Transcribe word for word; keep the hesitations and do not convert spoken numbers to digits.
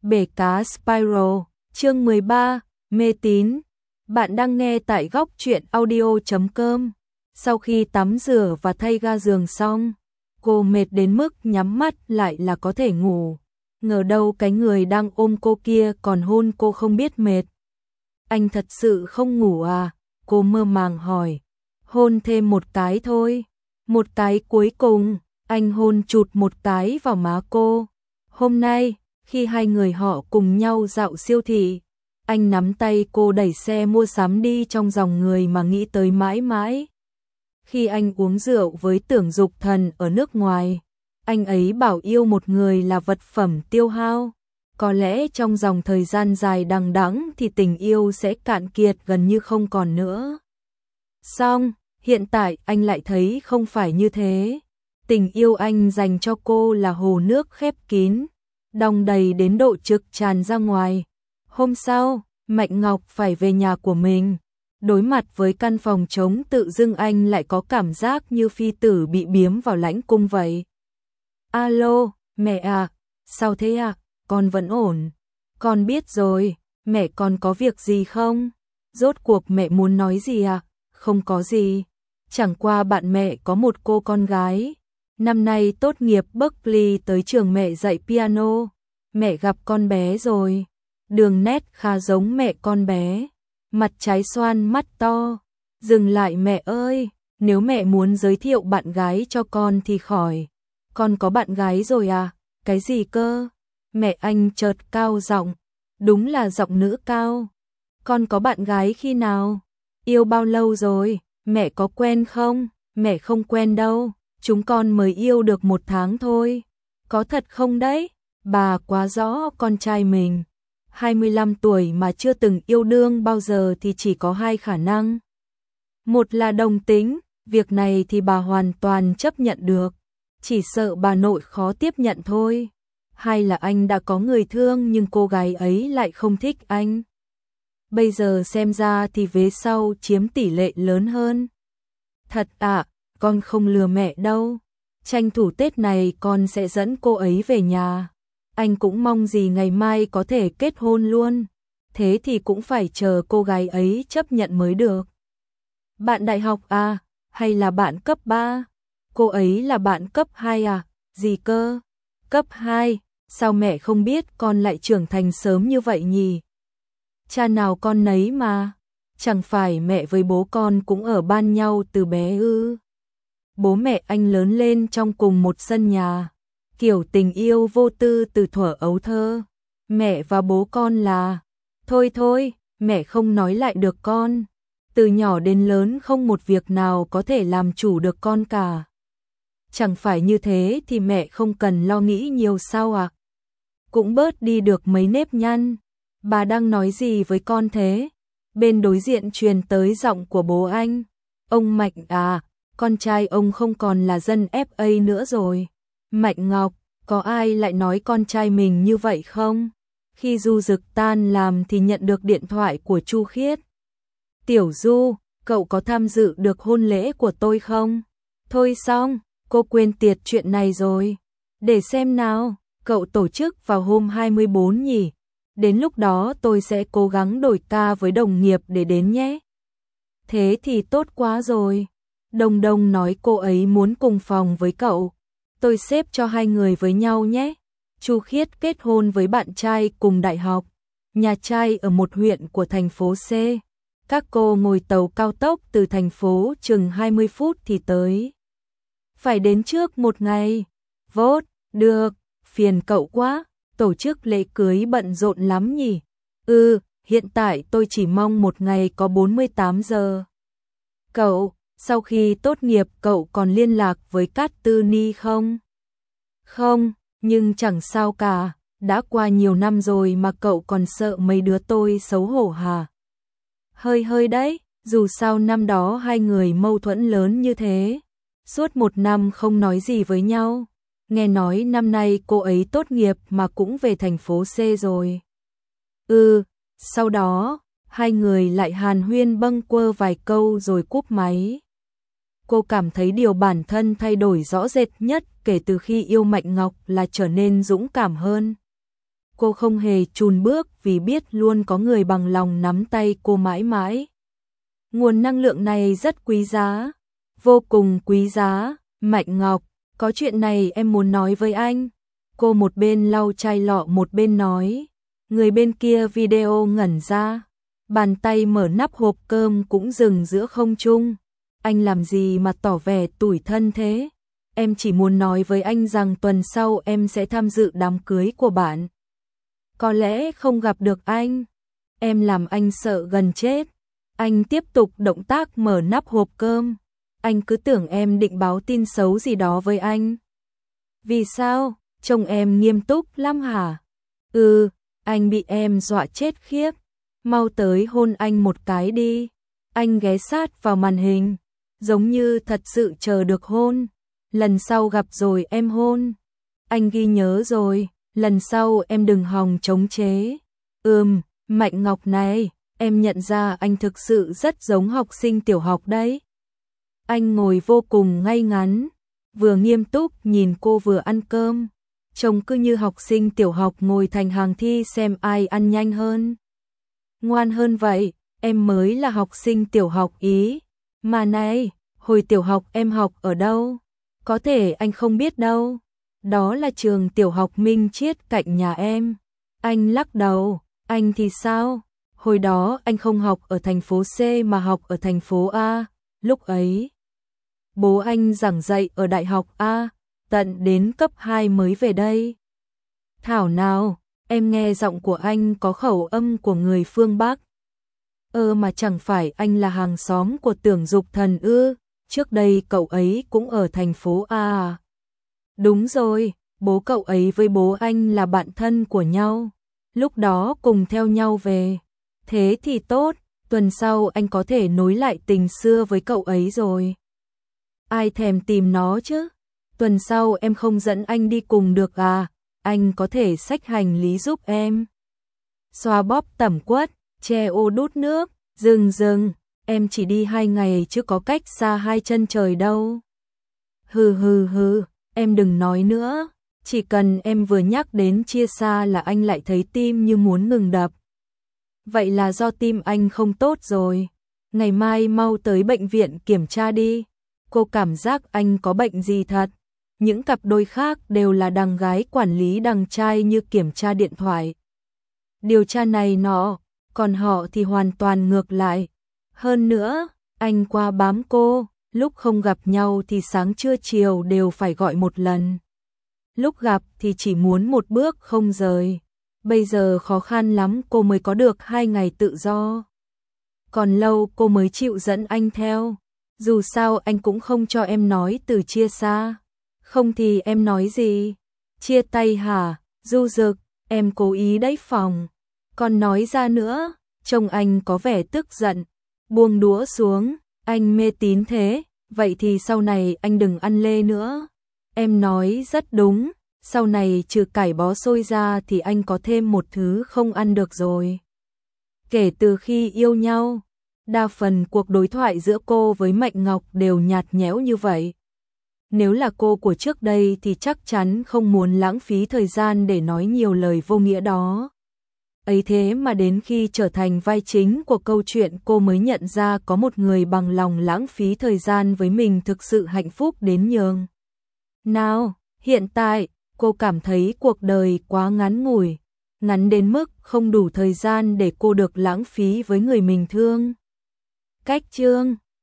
Bể cá Spiral, chương mười ba, mê tín. Bạn đang nghe tại góc truyện audio chấm com. Sau khi tắm rửa và thay ga giường xong, cô mệt đến mức nhắm mắt lại là có thể ngủ. Ngờ đâu cái người đang ôm cô kia còn hôn cô không biết mệt. Anh thật sự không ngủ à? Cô mơ màng hỏi. Hôn thêm một cái thôi. Một cái cuối cùng, anh hôn chụt một cái vào má cô. Hôm nay, khi hai người họ cùng nhau dạo siêu thị, anh nắm tay cô đẩy xe mua sắm đi trong dòng người mà nghĩ tới mãi mãi. Khi anh uống rượu với Tưởng Dục Thần ở nước ngoài, anh ấy bảo yêu một người là vật phẩm tiêu hao. Có lẽ trong dòng thời gian dài đằng đẵng thì tình yêu sẽ cạn kiệt gần như không còn nữa. Xong, hiện tại anh lại thấy không phải như thế. Tình yêu anh dành cho cô là hồ nước khép kín, đong đầy đến độ trực tràn ra ngoài. Hôm sau, Mạnh Ngọc phải về nhà của mình. Đối mặt với căn phòng trống tự dưng anh lại có cảm giác như phi tử bị biếm vào lãnh cung vậy. Alo, mẹ à, sao thế à, con vẫn ổn. Con biết rồi, mẹ con có việc gì không? Rốt cuộc mẹ muốn nói gì à? Không có gì, chẳng qua bạn mẹ có một cô con gái. Năm nay tốt nghiệp Berkeley tới trường mẹ dạy piano. Mẹ gặp con bé rồi. Đường nét khá giống mẹ con bé. Mặt trái xoan mắt to. Dừng lại mẹ ơi, nếu mẹ muốn giới thiệu bạn gái cho con thì khỏi. Con có bạn gái rồi à? Cái gì cơ? Mẹ anh chợt cao giọng. Đúng là giọng nữ cao. Con có bạn gái khi nào? Yêu bao lâu rồi? Mẹ có quen không? Mẹ không quen đâu. Chúng con mới yêu được một tháng thôi. Có thật không đấy? Bà quá rõ con trai mình. hai mươi lăm tuổi mà chưa từng yêu đương bao giờ thì chỉ có hai khả năng. Một là đồng tính, việc này thì bà hoàn toàn chấp nhận được. Chỉ sợ bà nội khó tiếp nhận thôi. Hai là anh đã có người thương nhưng cô gái ấy lại không thích anh. Bây giờ xem ra thì vế sau chiếm tỷ lệ lớn hơn. Thật ạ, à, con không lừa mẹ đâu. Tranh thủ Tết này con sẽ dẫn cô ấy về nhà. Anh cũng mong gì ngày mai có thể kết hôn luôn. Thế thì cũng phải chờ cô gái ấy chấp nhận mới được. Bạn đại học à, hay là bạn cấp ba? Cô ấy là bạn cấp hai à? Gì cơ? Cấp hai, sao mẹ không biết con lại trưởng thành sớm như vậy nhỉ? Cha nào con nấy mà. Chẳng phải mẹ với bố con cũng ở ban nhau từ bé ư? Bố mẹ anh lớn lên trong cùng một sân nhà. Kiểu tình yêu vô tư từ thuở ấu thơ. Mẹ và bố con là... Thôi thôi, mẹ không nói lại được con. Từ nhỏ đến lớn không một việc nào có thể làm chủ được con cả. Chẳng phải như thế thì mẹ không cần lo nghĩ nhiều sao ạ? À? Cũng bớt đi được mấy nếp nhăn. Bà đang nói gì với con thế? Bên đối diện truyền tới giọng của bố anh. Ông Mạnh à, con trai ông không còn là dân ép a nữa rồi. Mạnh Ngọc, có ai lại nói con trai mình như vậy không? Khi Du Dực tan làm thì nhận được điện thoại của Chu Khiết. Tiểu Du, cậu có tham dự được hôn lễ của tôi không? Thôi xong, cô quên tiệt chuyện này rồi. Để xem nào, cậu tổ chức vào hôm hai mươi tư nhỉ? Đến lúc đó tôi sẽ cố gắng đổi ca với đồng nghiệp để đến nhé. Thế thì tốt quá rồi. Đồng Đồng nói cô ấy muốn cùng phòng với cậu. Tôi xếp cho hai người với nhau nhé. Chu Khiết kết hôn với bạn trai cùng đại học. Nhà trai ở một huyện của thành phố C. Các cô ngồi tàu cao tốc từ thành phố chừng hai mươi phút thì tới. Phải đến trước một ngày. Vốt, được, phiền cậu quá. Tổ chức lễ cưới bận rộn lắm nhỉ? Ừ, hiện tại tôi chỉ mong một ngày có bốn mươi tám giờ. Cậu, sau khi tốt nghiệp cậu còn liên lạc với Cát Tư Ni không? Không, nhưng chẳng sao cả, đã qua nhiều năm rồi mà cậu còn sợ mấy đứa tôi xấu hổ hả? Hơi hơi đấy, dù sao năm đó hai người mâu thuẫn lớn như thế. Suốt một năm không nói gì với nhau. Nghe nói năm nay cô ấy tốt nghiệp mà cũng về thành phố C rồi. Ừ, sau đó, hai người lại hàn huyên bâng quơ vài câu rồi cúp máy. Cô cảm thấy điều bản thân thay đổi rõ rệt nhất kể từ khi yêu Mạnh Ngọc là trở nên dũng cảm hơn. Cô không hề chùn bước vì biết luôn có người bằng lòng nắm tay cô mãi mãi. Nguồn năng lượng này rất quý giá, vô cùng quý giá. Mạnh Ngọc, có chuyện này em muốn nói với anh. Cô một bên lau chai lọ một bên nói. Người bên kia video ngẩn ra, bàn tay mở nắp hộp cơm cũng dừng giữa không trung. Anh làm gì mà tỏ vẻ tủi thân thế? Em chỉ muốn nói với anh rằng tuần sau em sẽ tham dự đám cưới của bạn. Có lẽ không gặp được anh. Em làm anh sợ gần chết. Anh tiếp tục động tác mở nắp hộp cơm. Anh cứ tưởng em định báo tin xấu gì đó với anh. Vì sao? Trông em nghiêm túc lắm hả? Ừ, anh bị em dọa chết khiếp. Mau tới hôn anh một cái đi. Anh ghé sát vào màn hình, giống như thật sự chờ được hôn. Lần sau gặp rồi em hôn. Anh ghi nhớ rồi, lần sau em đừng hòng chống chế. Ừm, Mạnh Ngọc này, em nhận ra anh thực sự rất giống học sinh tiểu học đấy. Anh ngồi vô cùng ngay ngắn, vừa nghiêm túc nhìn cô vừa ăn cơm. Trông cứ như học sinh tiểu học ngồi thành hàng thi xem ai ăn nhanh hơn. Ngoan hơn vậy, em mới là học sinh tiểu học ý. Mà này, hồi tiểu học em học ở đâu? Có thể anh không biết đâu. Đó là trường tiểu học Minh Triết cạnh nhà em. Anh lắc đầu, anh thì sao? Hồi đó anh không học ở thành phố C mà học ở thành phố A. Lúc ấy, bố anh giảng dạy ở đại học A, tận đến cấp hai mới về đây. Thảo nào, em nghe giọng của anh có khẩu âm của người phương Bắc. Ơ mà chẳng phải anh là hàng xóm của Tưởng Dục Thần ư? Trước đây cậu ấy cũng ở thành phố A à? Đúng rồi, bố cậu ấy với bố anh là bạn thân của nhau. Lúc đó cùng theo nhau về. Thế thì tốt, tuần sau anh có thể nối lại tình xưa với cậu ấy rồi. Ai thèm tìm nó chứ? Tuần sau em không dẫn anh đi cùng được à? Anh có thể xách hành lý giúp em. Xoa bóp tẩm quất, che ô đút nước, dừng dừng, em chỉ đi hai ngày chứ có cách xa hai chân trời đâu. Hừ hừ hừ, em đừng nói nữa, chỉ cần em vừa nhắc đến chia xa là anh lại thấy tim như muốn ngừng đập. Vậy là do tim anh không tốt rồi, ngày mai mau tới bệnh viện kiểm tra đi. Cô cảm giác anh có bệnh gì thật. Những cặp đôi khác đều là đằng gái quản lý đằng trai như kiểm tra điện thoại. Điều tra này nọ, còn họ thì hoàn toàn ngược lại. Hơn nữa, anh qua bám cô, lúc không gặp nhau thì sáng trưa chiều đều phải gọi một lần. Lúc gặp thì chỉ muốn một bước không rời. Bây giờ khó khăn lắm cô mới có được hai ngày tự do. Còn lâu cô mới chịu dẫn anh theo. Dù sao anh cũng không cho em nói từ chia xa. Không thì em nói gì? Chia tay hả? Du Dực, em cố ý đẩy phòng. Còn nói ra nữa, trông anh có vẻ tức giận. Buông đũa xuống, anh mê tín thế, vậy thì sau này anh đừng ăn lê nữa. Em nói rất đúng, sau này trừ cải bó xôi ra thì anh có thêm một thứ không ăn được rồi. Kể từ khi yêu nhau, đa phần cuộc đối thoại giữa cô với Mạnh Ngọc đều nhạt nhẽo như vậy. Nếu là cô của trước đây thì chắc chắn không muốn lãng phí thời gian để nói nhiều lời vô nghĩa đó. Ấy thế mà đến khi trở thành vai chính của câu chuyện cô mới nhận ra có một người bằng lòng lãng phí thời gian với mình thực sự hạnh phúc đến nhường. Nào, hiện tại, cô cảm thấy cuộc đời quá ngắn ngủi, ngắn đến mức không đủ thời gian để cô được lãng phí với người mình thương. Cách chương